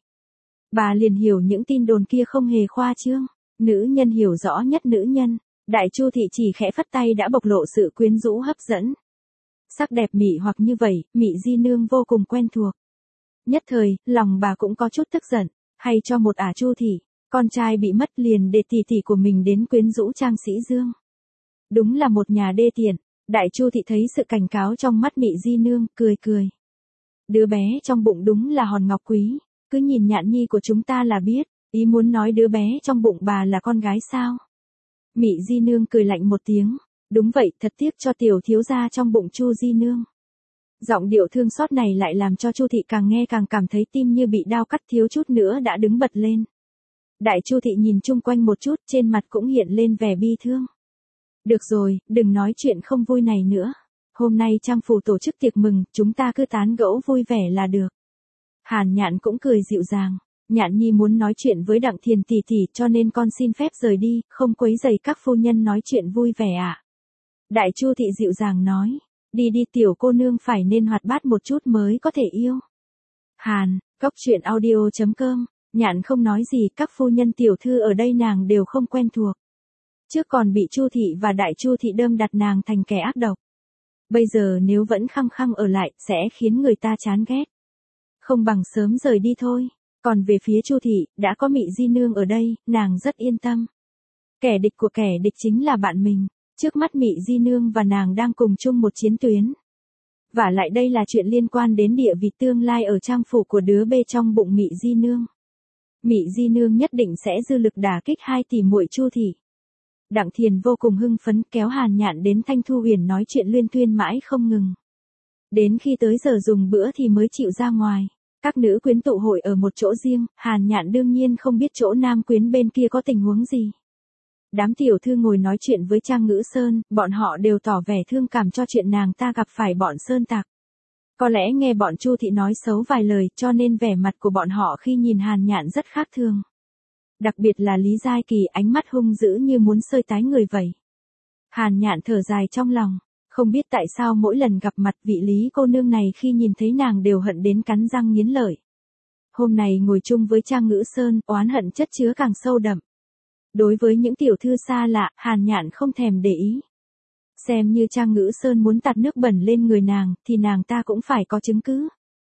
bà liền hiểu những tin đồn kia không hề khoa trương. Nữ nhân hiểu rõ nhất nữ nhân, Đại Chu thị chỉ khẽ phất tay đã bộc lộ sự quyến rũ hấp dẫn. Sắc đẹp mị hoặc như vậy, Mị di nương vô cùng quen thuộc. Nhất thời, lòng bà cũng có chút tức giận, hay cho một ả Chu thị, con trai bị mất liền để tỷ tỷ của mình đến quyến rũ Trang Sĩ Dương. Đúng là một nhà đê tiện. Đại Chu thị thấy sự cảnh cáo trong mắt Mị di nương, cười cười. Đứa bé trong bụng đúng là hòn ngọc quý, cứ nhìn Nhạn nhi của chúng ta là biết, ý muốn nói đứa bé trong bụng bà là con gái sao? Mị di nương cười lạnh một tiếng, đúng vậy, thật tiếc cho tiểu thiếu gia trong bụng Chu di nương. Giọng điệu thương xót này lại làm cho Chu thị càng nghe càng cảm thấy tim như bị đao cắt, thiếu chút nữa đã đứng bật lên. Đại Chu thị nhìn chung quanh một chút, trên mặt cũng hiện lên vẻ bi thương. Được rồi, đừng nói chuyện không vui này nữa. Hôm nay Trang phủ tổ chức tiệc mừng, chúng ta cứ tán gẫu vui vẻ là được. Hàn Nhạn cũng cười dịu dàng. Nhạn nhi muốn nói chuyện với Đặng Thiền tỷ tỷ, cho nên con xin phép rời đi, không quấy rầy các phu nhân nói chuyện vui vẻ ạ. À? Đại Chu thị dịu dàng nói, đi đi tiểu cô nương phải nên hoạt bát một chút mới có thể yêu. Hàn, góc truyện audio chấm com, Nhạn không nói gì, các phu nhân tiểu thư ở đây nàng đều không quen thuộc. Trước còn bị Chu thị và Đại Chu thị đâm đặt nàng thành kẻ ác độc. Bây giờ nếu vẫn khăng khăng ở lại, sẽ khiến người ta chán ghét. Không bằng sớm rời đi thôi. Còn về phía Chu thị, đã có Mị di nương ở đây, nàng rất yên tâm. Kẻ địch của kẻ địch chính là bạn mình. Trước mắt Mị di nương và nàng đang cùng chung một chiến tuyến. Và lại đây là chuyện liên quan đến địa vị tương lai ở Trang phủ của đứa bê trong bụng Mị di nương. Mị di nương nhất định sẽ dư lực đả kích hai tỷ muội Chu thị. Đặng Thiền vô cùng hưng phấn, kéo Hàn Nhạn đến Thanh Thu Huyền nói chuyện luyên thuyên mãi không ngừng. Đến khi tới giờ dùng bữa thì mới chịu ra ngoài. Các nữ quyến tụ hội ở một chỗ riêng, Hàn Nhạn đương nhiên không biết chỗ nam quyến bên kia có tình huống gì. Đám tiểu thư ngồi nói chuyện với Trang Ngữ Sơn, bọn họ đều tỏ vẻ thương cảm cho chuyện nàng ta gặp phải bọn sơn tặc. Có lẽ nghe bọn Chu thị nói xấu vài lời, cho nên vẻ mặt của bọn họ khi nhìn Hàn Nhạn rất khác thường. Đặc biệt là Lý Giai Kỳ, ánh mắt hung dữ như muốn xơi tái người vậy. Hàn Nhạn thở dài trong lòng, không biết tại sao mỗi lần gặp mặt vị Lý cô nương này khi nhìn thấy nàng đều hận đến cắn răng nghiến lợi. Hôm nay ngồi chung với Trang Ngữ Sơn, oán hận chất chứa càng sâu đậm. Đối với những tiểu thư xa lạ, Hàn Nhạn không thèm để ý. Xem như Trang Ngữ Sơn muốn tạt nước bẩn lên người nàng, thì nàng ta cũng phải có chứng cứ.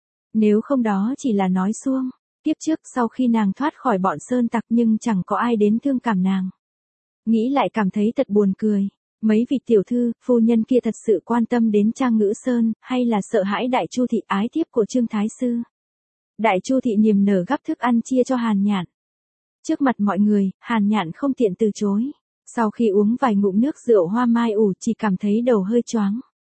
Nếu không đó chỉ là nói suông. Tiếp trước sau khi nàng thoát khỏi bọn sơn tặc nhưng chẳng có ai đến thương cảm nàng. Nghĩ lại cảm thấy thật buồn cười. Mấy vị tiểu thư, phu nhân kia thật sự quan tâm đến Trang Ngữ Sơn, hay là sợ hãi Đại Chu thị ái thiếp của Trương Thái Sư. Đại Chu thị niềm nở gắp thức ăn chia cho Hàn Nhạn. Trước mặt mọi người, Hàn Nhạn không tiện từ chối. Sau khi uống vài ngụm nước rượu hoa mai ủ chỉ cảm thấy đầu hơi choáng.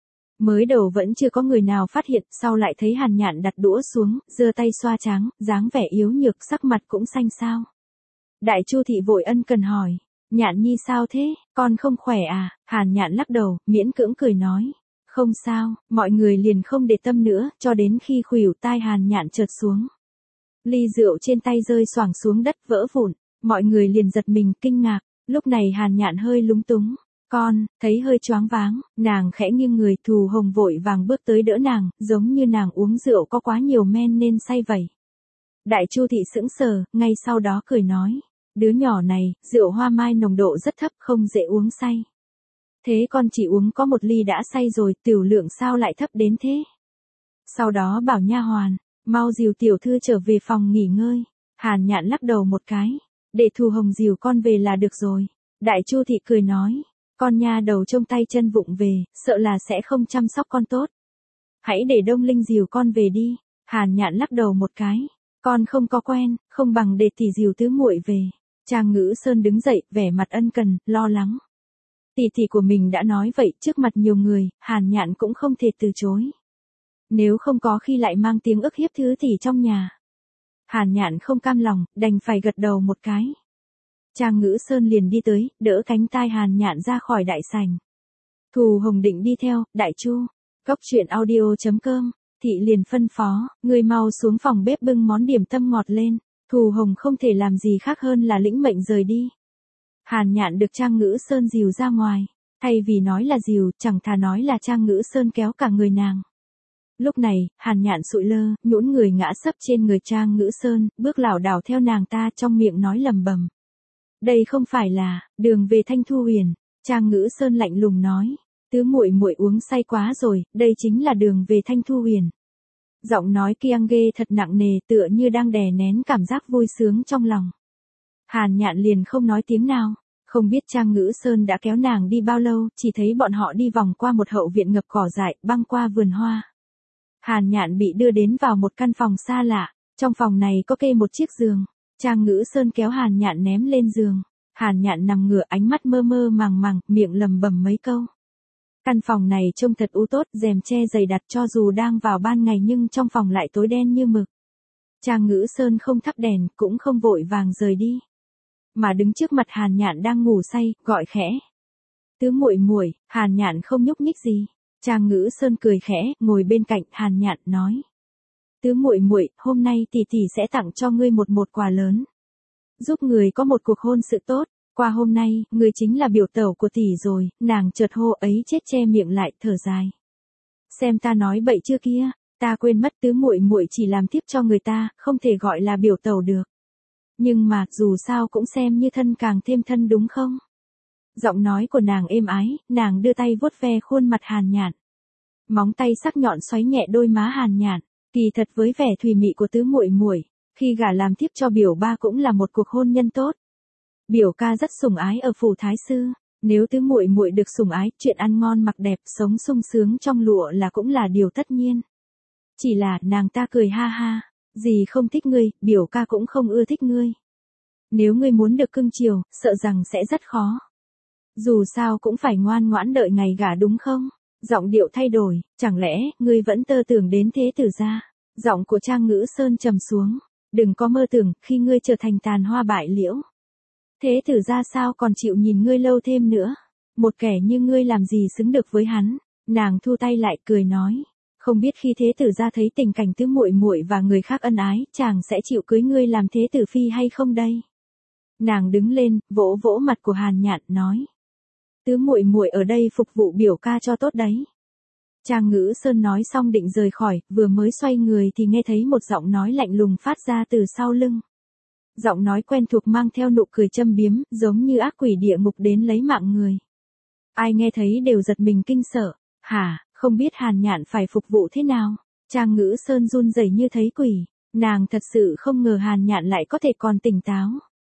Mới đầu vẫn chưa có người nào phát hiện, sau lại thấy Hàn Nhạn đặt đũa xuống, giơ tay xoa trắng, dáng vẻ yếu nhược, sắc mặt cũng xanh xao. Đại Chu thị vội ân cần hỏi, Nhạn nhi sao thế, con không khỏe à? Hàn Nhạn lắc đầu, miễn cưỡng cười nói, không sao. Mọi người liền không để tâm nữa, cho đến khi khuỷu tai Hàn Nhạn trượt xuống. Ly rượu trên tay rơi xoảng xuống đất vỡ vụn, mọi người liền giật mình kinh ngạc. Lúc này Hàn Nhạn hơi lúng túng, Con, thấy hơi choáng váng, nàng khẽ nghiêng người, Thù Hồng vội vàng bước tới đỡ nàng, giống như nàng uống rượu có quá nhiều men nên say vậy. Đại Chu thị sững sờ, ngay sau đó cười nói, đứa nhỏ này, rượu hoa mai nồng độ rất thấp, không dễ uống say. Thế con chỉ uống có một ly đã say rồi, tiểu lượng sao lại thấp đến thế? Sau đó bảo nha hoàn, mau dìu tiểu thư trở về phòng nghỉ ngơi. Hàn Nhạn lắc đầu một cái, để Thù Hồng dìu con về là được rồi. Đại Chu thị cười nói, con nha đầu trông tay chân vụng về, sợ là sẽ không chăm sóc con tốt. Hãy để Đông Linh dìu con về đi. Hàn Nhạn lắc đầu một cái, con không có quen, không bằng để tỷ dìu tứ muội về. Trang Ngữ Sơn đứng dậy, vẻ mặt ân cần, lo lắng. Tỷ tỷ của mình đã nói vậy trước mặt nhiều người, Hàn Nhạn cũng không thể từ chối. Nếu không có khi lại mang tiếng ức hiếp thứ tỷ trong nhà. Hàn Nhạn không cam lòng, đành phải gật đầu một cái. Trang Ngữ Sơn liền đi tới, đỡ cánh tai Hàn Nhạn ra khỏi đại sảnh. Thù Hồng định đi theo, Đại Chu. Cốc truyện audio chấm com, thị liền phân phó, người mau xuống phòng bếp bưng món điểm tâm ngọt lên. Thù Hồng không thể làm gì khác hơn là lĩnh mệnh rời đi. Hàn Nhạn được Trang Ngữ Sơn dìu ra ngoài, thay vì nói là dìu, chẳng thà nói là Trang Ngữ Sơn kéo cả người nàng. Lúc này, Hàn Nhạn sụi lơ, nhũn người ngã sấp trên người Trang Ngữ Sơn, bước lảo đảo theo nàng ta trong miệng nói lầm bầm. Đây không phải là đường về Thanh Thu Huyền. Trang Ngữ Sơn lạnh lùng nói, tứ muội muội uống say quá rồi, đây chính là đường về Thanh Thu Huyền. Giọng nói kiêng ghê thật nặng nề, tựa như đang đè nén cảm giác vui sướng trong lòng. Hàn Nhạn liền không nói tiếng nào, không biết Trang Ngữ Sơn đã kéo nàng đi bao lâu, chỉ thấy bọn họ đi vòng qua một hậu viện ngập cỏ dại, băng qua vườn hoa. Hàn Nhạn bị đưa đến vào một căn phòng xa lạ, trong phòng này có kê một chiếc giường. Trang Ngữ Sơn kéo Hàn Nhạn ném lên giường. Hàn Nhạn nằm ngửa, ánh mắt mơ mơ màng màng, miệng lầm bầm mấy câu. Căn phòng này trông thật u tốt, rèm che dày đặc, cho dù đang vào ban ngày nhưng trong phòng lại tối đen như mực. Trang Ngữ Sơn không thắp đèn, cũng không vội vàng rời đi, mà đứng trước mặt Hàn Nhạn đang ngủ say, gọi khẽ. Tứ muội muội. Hàn Nhạn không nhúc nhích gì. Trang Ngữ Sơn cười khẽ, ngồi bên cạnh Hàn Nhạn nói. Tứ muội muội, hôm nay tỷ tỷ sẽ tặng cho ngươi một một quà lớn. Giúp người có một cuộc hôn sự tốt, qua hôm nay, ngươi chính là biểu tẩu của tỷ rồi. Nàng chợt hô ấy chết che miệng lại, thở dài. Xem ta nói bậy chưa kia, ta quên mất tứ muội muội chỉ làm tiếp cho người ta, không thể gọi là biểu tẩu được. Nhưng mà, dù sao cũng xem như thân càng thêm thân đúng không? Giọng nói của nàng êm ái, nàng đưa tay vuốt ve khuôn mặt Hàn Nhạn. Móng tay sắc nhọn xoáy nhẹ đôi má Hàn Nhạn, kỳ thật với vẻ thùy mị của tứ muội muội, khi gả làm tiếp cho biểu ba cũng là một cuộc hôn nhân tốt. Biểu ca rất sủng ái ở phủ thái sư, nếu tứ muội muội được sủng ái, chuyện ăn ngon mặc đẹp, sống sung sướng trong lụa là cũng là điều tất nhiên. Chỉ là, nàng ta cười ha ha, dì không thích ngươi, biểu ca cũng không ưa thích ngươi. Nếu ngươi muốn được cưng chiều, sợ rằng sẽ rất khó. Dù sao cũng phải ngoan ngoãn đợi ngày gả đúng không? Giọng điệu thay đổi, chẳng lẽ, ngươi vẫn tơ tưởng đến thế tử gia? Giọng của Trang Ngữ Sơn trầm xuống, đừng có mơ tưởng, khi ngươi trở thành tàn hoa bại liễu. Thế tử gia sao còn chịu nhìn ngươi lâu thêm nữa? Một kẻ như ngươi làm gì xứng được với hắn? Nàng thu tay lại cười nói, không biết khi thế tử gia thấy tình cảnh tứ muội muội và người khác ân ái, chàng sẽ chịu cưới ngươi làm thế tử phi hay không đây? Nàng đứng lên, vỗ vỗ mặt của Hàn Nhạn, nói. Tứ muội muội ở đây phục vụ biểu ca cho tốt đấy. Trang Ngữ Sơn nói xong định rời khỏi, vừa mới xoay người thì nghe thấy một giọng nói lạnh lùng phát ra từ sau lưng. Giọng nói quen thuộc mang theo nụ cười châm biếm, giống như ác quỷ địa ngục đến lấy mạng người. Ai nghe thấy đều giật mình kinh sợ. Hả, không biết Hàn Nhạn phải phục vụ thế nào? Trang Ngữ Sơn run rẩy như thấy quỷ. Nàng thật sự không ngờ Hàn Nhạn lại có thể còn tỉnh táo.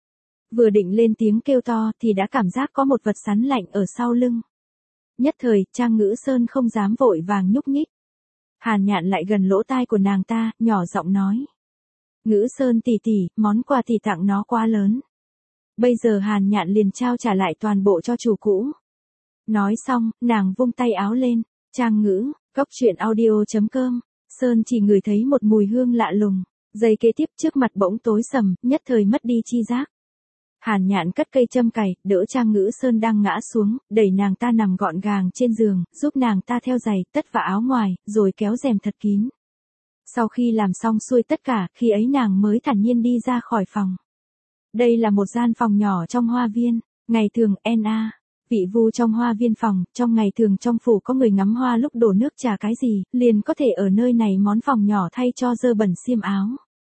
Vừa định lên tiếng kêu to thì đã cảm giác có một vật sắn lạnh ở sau lưng. Nhất thời, Trang Ngữ Sơn không dám vội vàng nhúc nhích. Hàn Nhạn lại gần lỗ tai của nàng ta, nhỏ giọng nói. Ngữ Sơn tỷ tỷ, món quà tỷ tặng nó quá lớn. Bây giờ Hàn Nhạn liền trao trả lại toàn bộ cho chủ cũ. Nói xong, nàng vung tay áo lên. Trang Ngữ, cốc truyện audio chấm com. Sơn chỉ ngửi thấy một mùi hương lạ lùng. Giây kế tiếp trước mặt bỗng tối sầm, nhất thời mất đi chi giác. Hàn Nhạn cất cây châm cài, đỡ Trang Ngữ Sơn đang ngã xuống, đẩy nàng ta nằm gọn gàng trên giường, giúp nàng ta theo giày, tất và áo ngoài, rồi kéo rèm thật kín. Sau khi làm xong xuôi tất cả, khi ấy nàng mới thản nhiên đi ra khỏi phòng. Đây là một gian phòng nhỏ trong hoa viên, ngày thường, en a. Vị vu trong hoa viên phòng, trong ngày thường trong phủ có người ngắm hoa lúc đổ nước trà cái gì, liền có thể ở nơi này món phòng nhỏ thay cho dơ bẩn xiêm áo.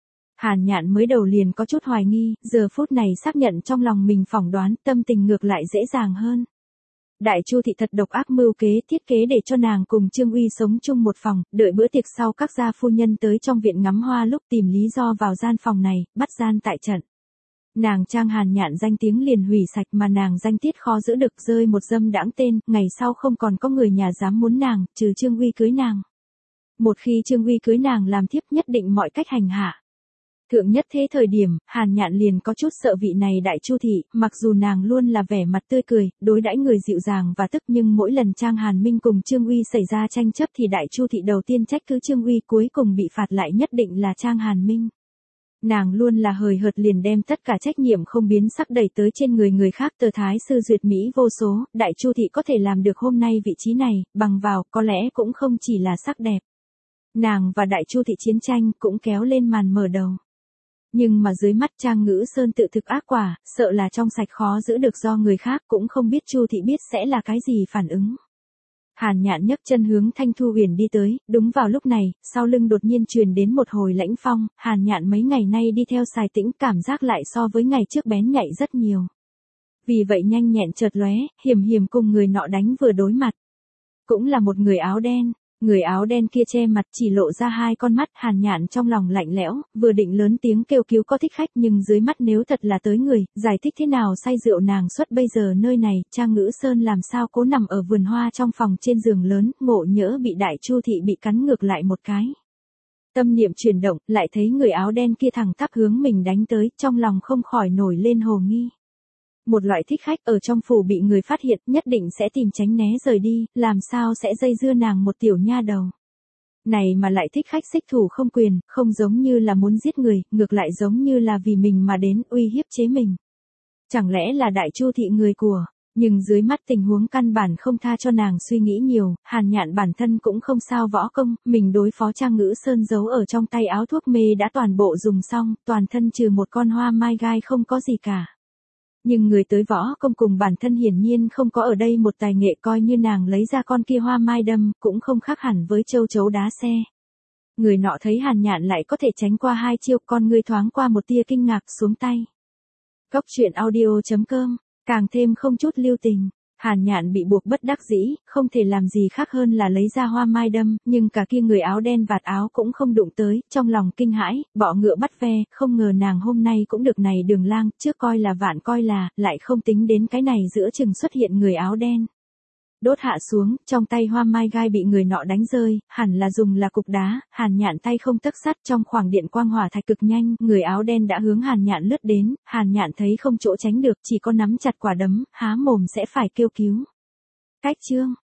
Hàn Nhạn mới đầu liền có chút hoài nghi, giờ phút này xác nhận trong lòng mình phỏng đoán, tâm tình ngược lại dễ dàng hơn. Đại Chu thị thật độc ác mưu kế thiết kế để cho nàng cùng Trương Uy sống chung một phòng, đợi bữa tiệc sau các gia phu nhân tới trong viện ngắm hoa lúc tìm lý do vào gian phòng này, bắt gian tại trận. Nàng trang Hàn Nhạn danh tiếng liền hủy sạch mà nàng danh tiết khó giữ được rơi một dâm đãng tên, ngày sau không còn có người nhà dám muốn nàng, trừ Trương Uy cưới nàng. Một khi Trương Uy cưới nàng làm thiếp nhất định mọi cách hành hạ. Thượng nhất thế thời điểm, Hàn Nhạn liền có chút sợ vị này Đại Chu thị, mặc dù nàng luôn là vẻ mặt tươi cười, đối đãi người dịu dàng và tức nhưng mỗi lần Trang Hàn Minh cùng Trương Uy xảy ra tranh chấp thì Đại Chu thị đầu tiên trách cứ Trương Uy, cuối cùng bị phạt lại nhất định là Trang Hàn Minh. Nàng luôn là hời hợt liền đem tất cả trách nhiệm không biến sắc đẩy tới trên người người khác. Tờ Thái sư duyệt Mỹ vô số, Đại Chu thị có thể làm được hôm nay vị trí này, bằng vào, có lẽ cũng không chỉ là sắc đẹp. Nàng và Đại Chu thị chiến tranh cũng kéo lên màn mở đầu. Nhưng mà dưới mắt Trang Ngữ Sơn tự thực ác quả, sợ là trong sạch khó giữ được do người khác, cũng không biết Chu thị biết sẽ là cái gì phản ứng. Hàn Nhạn nhấc chân hướng Thanh Thu Huyền đi tới, đúng vào lúc này, sau lưng đột nhiên truyền đến một hồi lãnh phong, Hàn Nhạn mấy ngày nay đi theo Sài Tĩnh cảm giác lại so với ngày trước bén nhạy rất nhiều. Vì vậy nhanh nhẹn chợt lóe, hiểm hiểm cùng người nọ đánh vừa đối mặt. Cũng là một người áo đen. Người áo đen kia che mặt chỉ lộ ra hai con mắt. Hàn Nhạn trong lòng lạnh lẽo, vừa định lớn tiếng kêu cứu có thích khách nhưng dưới mắt nếu thật là tới người, giải thích thế nào say rượu nàng xuất bây giờ nơi này, Trang Ngữ Sơn làm sao cố nằm ở vườn hoa trong phòng trên giường lớn, ngộ nhỡ bị Đại Chu thị bị cắn ngược lại một cái. Tâm niệm chuyển động, lại thấy người áo đen kia thẳng tắp hướng mình đánh tới, trong lòng không khỏi nổi lên hồ nghi. Một loại thích khách ở trong phủ bị người phát hiện nhất định sẽ tìm tránh né rời đi, làm sao sẽ dây dưa nàng một tiểu nha đầu. Này mà lại thích khách xích thủ không quyền, không giống như là muốn giết người, ngược lại giống như là vì mình mà đến uy hiếp chế mình. Chẳng lẽ là Đại Chu thị người của, nhưng dưới mắt tình huống căn bản không tha cho nàng suy nghĩ nhiều, Hàn Nhạn bản thân cũng không sao võ công, mình đối phó Trang Ngữ Sơn giấu ở trong tay áo thuốc mê đã toàn bộ dùng xong, toàn thân trừ một con hoa mai gai không có gì cả. Nhưng người tới võ công cùng bản thân hiển nhiên không có ở đây một tài nghệ, coi như nàng lấy ra con kia hoa mai đâm, cũng không khác hẳn với châu chấu đá xe. Người nọ thấy Hàn Nhạn lại có thể tránh qua hai chiêu, con người thoáng qua một tia kinh ngạc, xuống tay. Góc truyện audio chấm com, càng thêm không chút lưu tình. Hàn Nhạn bị buộc bất đắc dĩ, không thể làm gì khác hơn là lấy ra hoa mai đâm, nhưng cả kia người áo đen vạt áo cũng không đụng tới, trong lòng kinh hãi, bọ ngựa bắt ve, không ngờ nàng hôm nay cũng được này Đường Lang, trước coi là vạn coi là, lại không tính đến cái này giữa chừng xuất hiện người áo đen. Đốt hạ xuống, trong tay hoa mai gai bị người nọ đánh rơi, hẳn là dùng là cục đá, Hàn Nhạn tay không tấc sắt, trong khoảng điện quang hỏa thạch cực nhanh, người áo đen đã hướng Hàn Nhạn lướt đến, Hàn Nhạn thấy không chỗ tránh được, chỉ có nắm chặt quả đấm, há mồm sẽ phải kêu cứu. Cách chương